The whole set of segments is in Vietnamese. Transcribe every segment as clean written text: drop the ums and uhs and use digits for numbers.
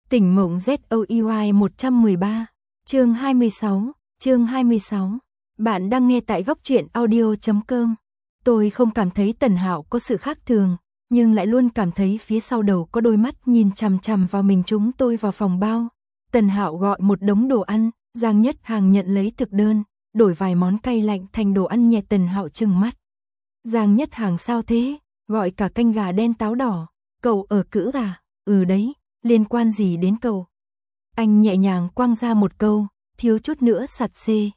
Tỉnh mộng ZOEY 113, chương 26. Bạn đang nghe tại góc truyện audio.com. Tôi không cảm thấy Tần Hạo có sự khác thường, nhưng lại luôn cảm thấy phía sau đầu có đôi mắt nhìn chằm chằm vào mình. Chúng tôi vào phòng bao. Tần Hạo gọi một đống đồ ăn, Giang Nhất Hàng nhận lấy thực đơn, đổi vài món cay lạnh thành đồ ăn nhẹ. Tần Hạo trừng mắt. Giang Nhất Hàng sao thế? Gọi cả canh gà đen táo đỏ. Cậu ở cữ à? Ừ đấy, liên quan gì đến cậu? Anh nhẹ nhàng quăng ra một câu, thiếu chút nữa sặc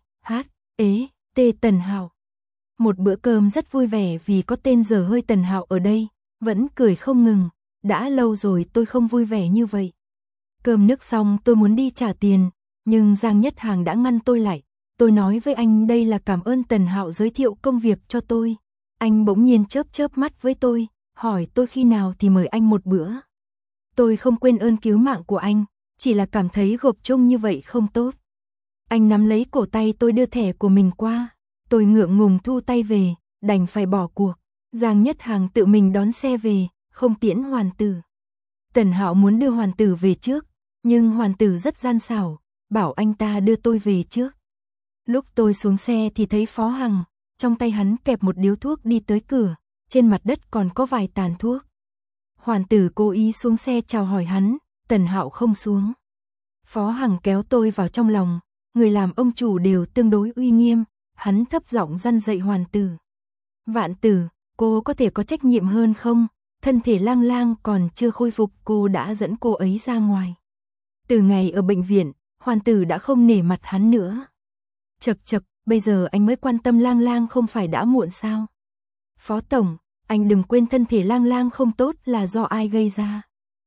Tần Hạo. Một bữa cơm rất vui vẻ vì có tên dở hơi Tần Hạo ở đây, vẫn cười không ngừng. Đã lâu rồi tôi không vui vẻ như vậy. Cơm nước xong tôi muốn đi trả tiền, nhưng Giang Nhất Hàng đã ngăn tôi lại. Tôi nói với anh đây là cảm ơn Tần Hạo giới thiệu công việc cho tôi. Anh bỗng nhiên chớp mắt với tôi, hỏi tôi khi nào thì mời anh một bữa. Tôi không quên ơn cứu mạng của anh, chỉ là cảm thấy gộp chung như vậy không tốt. Anh nắm lấy cổ tay tôi đưa thẻ của mình qua. Tôi ngượng ngùng thu tay về, đành phải bỏ cuộc. Giang Nhất Hàng tự mình đón xe về, không tiễn hoàn tử. Tần Hạo muốn đưa hoàn tử về trước, nhưng hoàn tử rất gian xảo, bảo anh ta đưa tôi về trước. Lúc tôi xuống xe thì thấy Phó Hằng, trong tay hắn kẹp một điếu thuốc đi tới cửa, trên mặt đất còn có vài tàn thuốc. Hoàn tử cố ý xuống xe chào hỏi hắn, Tần Hạo không xuống. Phó Hằng kéo tôi vào trong lòng, người làm ông chủ đều tương đối uy nghiêm, hắn thấp giọng răn dạy Hoàn tử. Vạn tử, cô có thể có trách nhiệm hơn không? Thân thể Lang Lang còn chưa khôi phục, cô đã dẫn cô ấy ra ngoài. Từ ngày ở bệnh viện, Hoàn tử đã không nể mặt hắn nữa. Chậc, bây giờ anh mới quan tâm Lang Lang không phải đã muộn sao? Phó tổng, anh đừng quên thân thể Lang Lang không tốt là do ai gây ra.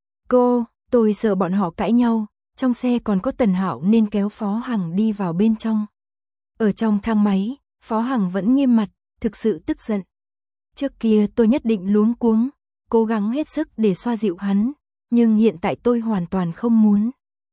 Tôi sợ bọn họ cãi nhau, trong xe còn có Tần Hạo nên kéo Phó Hằng đi vào bên trong. Ở trong thang máy, Phó Hằng vẫn nghiêm mặt, thực sự tức giận. Trước kia tôi nhất định luống cuống, cố gắng hết sức để xoa dịu hắn, nhưng hiện tại tôi hoàn toàn không muốn.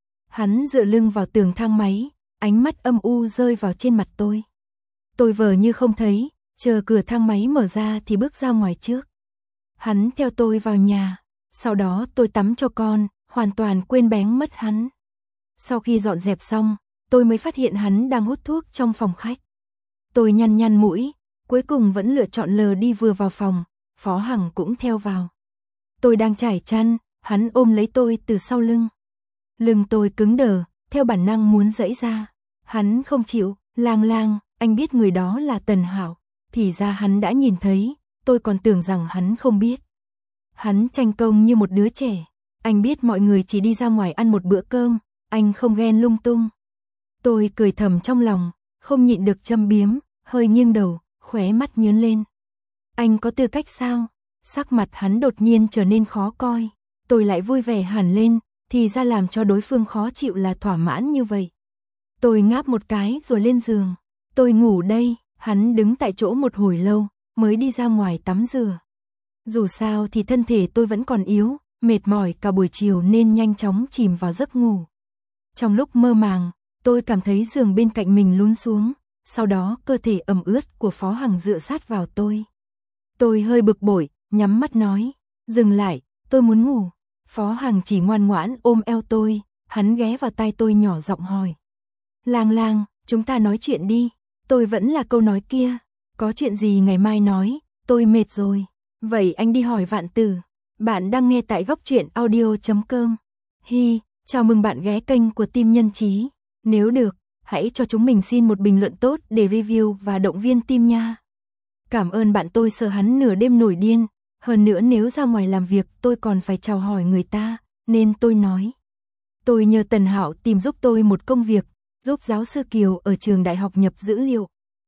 Hắn dựa lưng vào tường thang máy, ánh mắt âm u rơi vào trên mặt tôi. Tôi vờ như không thấy, chờ cửa thang máy mở ra thì bước ra ngoài trước. Hắn theo tôi vào nhà, sau đó tôi tắm cho con, hoàn toàn quên bén mất hắn. Sau khi dọn dẹp xong, tôi mới phát hiện hắn đang hút thuốc trong phòng khách. Tôi nhăn mũi, cuối cùng vẫn lựa chọn lờ đi. Vừa vào phòng, Phó Hằng cũng theo vào. Tôi đang trải chăn, hắn ôm lấy tôi từ sau lưng. Lưng tôi cứng đờ, theo bản năng muốn giãy ra. Hắn không chịu. Lang, anh biết người đó là Tần Hạo. Thì ra hắn đã nhìn thấy, tôi còn tưởng rằng hắn không biết. Hắn tranh công như một đứa trẻ. Anh biết mọi người chỉ đi ra ngoài ăn một bữa cơm, anh không ghen lung tung. Tôi cười thầm trong lòng, không nhịn được châm biếm, hơi nghiêng đầu, khóe mắt nhướng lên. Anh có tư cách sao? Sắc mặt hắn đột nhiên trở nên khó coi. Tôi lại vui vẻ hẳn lên, thì ra làm cho đối phương khó chịu là thỏa mãn như vậy. Tôi ngáp một cái rồi lên giường. Tôi ngủ đây. Hắn đứng tại chỗ một hồi lâu, mới đi ra ngoài tắm rửa. Dù sao thì thân thể tôi vẫn còn yếu, mệt mỏi cả buổi chiều nên nhanh chóng chìm vào giấc ngủ. Trong lúc mơ màng, tôi cảm thấy giường bên cạnh mình lún xuống, sau đó cơ thể ẩm ướt của Phó Hằng dựa sát vào tôi. Tôi hơi bực bội, nhắm mắt nói, dừng lại, tôi muốn ngủ. Phó Hằng chỉ ngoan ngoãn ôm eo tôi, hắn ghé vào tai tôi nhỏ giọng hỏi. Lang, chúng ta nói chuyện đi. Tôi vẫn là câu nói kia, có chuyện gì ngày mai nói, tôi mệt rồi. Vậy anh đi hỏi Vạn tử. Bạn đang nghe tại góc truyện audio.com. Chào mừng bạn ghé kênh của Team Nhân Chí. Nếu được, hãy cho chúng mình xin một bình luận tốt để review và động viên team nha. Cảm ơn bạn. Tôi sợ hắn nửa đêm nổi điên, hơn nữa nếu ra ngoài làm việc tôi còn phải chào hỏi người ta, nên tôi nói. Tôi nhờ Tần Hạo tìm giúp tôi một công việc, giúp giáo sư Kiều ở trường đại học nhập dữ liệu.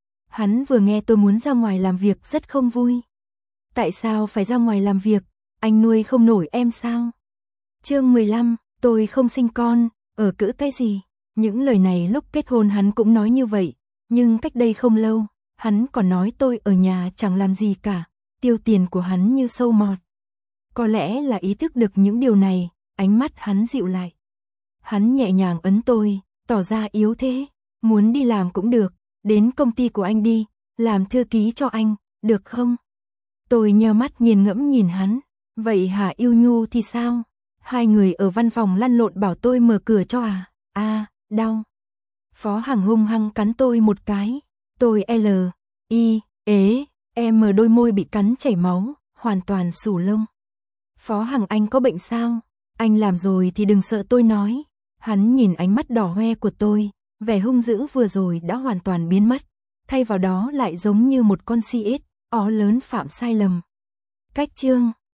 Hắn vừa nghe tôi muốn ra ngoài làm việc rất không vui. Tại sao phải ra ngoài làm việc? Anh nuôi không nổi em sao? Chương 15, tôi không sinh con, ở cữ cái gì? Những lời này lúc kết hôn hắn cũng nói như vậy, nhưng cách đây không lâu, hắn còn nói tôi ở nhà chẳng làm gì cả, tiêu tiền của hắn như sâu mọt. Có lẽ là ý thức được những điều này, ánh mắt hắn dịu lại. Hắn nhẹ nhàng ấn tôi, tỏ ra yếu thế, muốn đi làm cũng được, đến công ty của anh đi, làm thư ký cho anh, được không? Tôi nheo mắt nghiền ngẫm nhìn hắn, vậy Hà Yêu Nhu thì sao? Hai người ở văn phòng lăn lộn bảo tôi mở cửa cho à. À, đau. Phó Hằng hung hăng cắn tôi một cái. Tôi đôi môi bị cắn chảy máu, hoàn toàn sù lông. Phó Hằng, anh có bệnh sao? Anh làm rồi thì đừng sợ, tôi nói. Hắn nhìn ánh mắt đỏ hoe của tôi, vẻ hung dữ vừa rồi đã hoàn toàn biến mất. Thay vào đó lại giống như một con si ếch, ó lớn phạm sai lầm. Cách chương